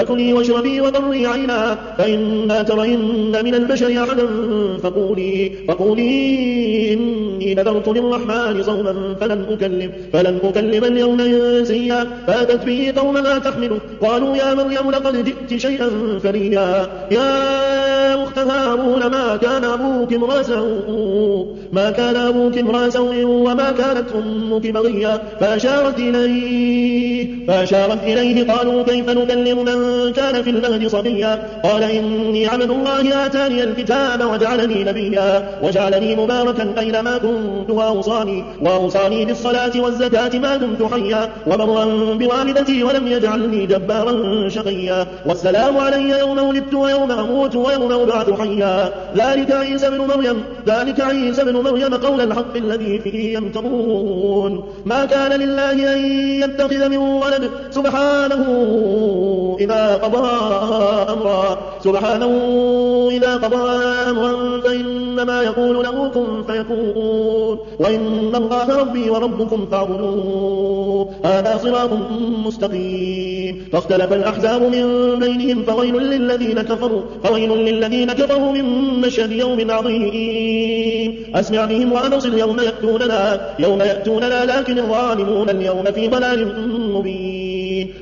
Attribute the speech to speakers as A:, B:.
A: فكلي واشربي وقري عينا، فإما ترين من البشر أحدا فقولي إني نذرت للرحمن صوما فلن أكلم اليوم إنسيا. فأتت به قومها تحمله قالوا يا مريم لقد جئت شيئا فريا. يا أخت هارون ما كان أبوك امرأ سوء وما كانت أمك بغيا. فأشارت إليه قالوا كيف نكلم من كان في المهد صبيا. قال إني عبد الله آتاني الكتاب وجعلني نبيا وجعلني مباركا أينما كنت وأوصاني بالصلاة والزكاة ما دمت حيا وبرا بوالدتي ولم يجعلني جبارا شقيا. والسلام علي يوم ولدت ويوم أموت ويوم أبعث حيا. ذلك عيسى بن مريم قول الحق الذي فيه يمترون. ما كان لله أن يتخذ من ولد سبحانه إذا قضى أمرا فإنما يقول له كن فيكون. وإن الله ربي وربكم فاعبدوه هذا صراط مستقيم. فاختلف الأحزاب من بينهم فويل للذين كفروا من مشهد يوم عظيم. أسمع بهم وأبصر يوم يأتوننا لكن الظالمون اليوم في ضلال مبين.